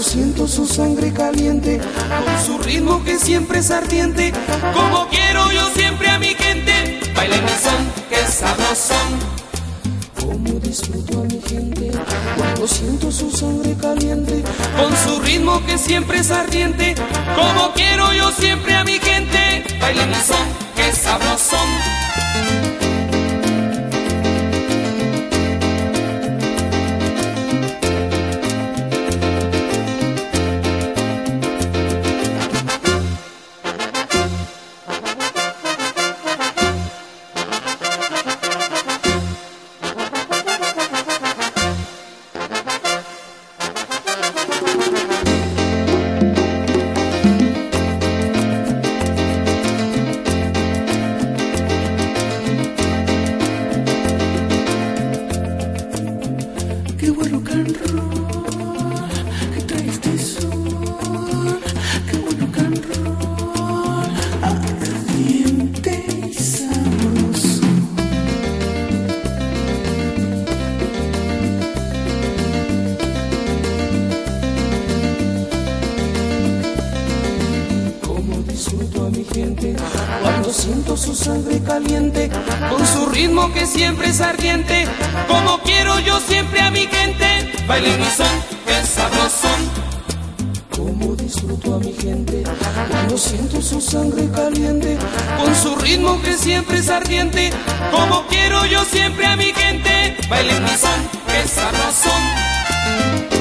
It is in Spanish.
Cuando siento su sangre caliente, con su ritmo que siempre es ardiente, como quiero yo siempre a mi gente. Bailen mi son, que es sabrosón. Como disfruto a mi gente cuando siento su sangre caliente, con su ritmo que siempre es ardiente, como quiero yo siempre a mi gente. Bailen mi son, que es sabrosón. Qué buen rock and roll que trae este sol, qué buen rock and roll, ardiente y sabroso. Como disfruto a mi gente cuando siento su sangre caliente, con su ritmo que siempre es ardiente, como quiero yo siempre a mi gente. Bailen mi son, que es sabrosón. Como disfruto a mi gente cuando siento su sangre caliente, con su ritmo que siempre es ardiente, como quiero yo siempre a mi gente. Bailen mi son, que es sabrosón.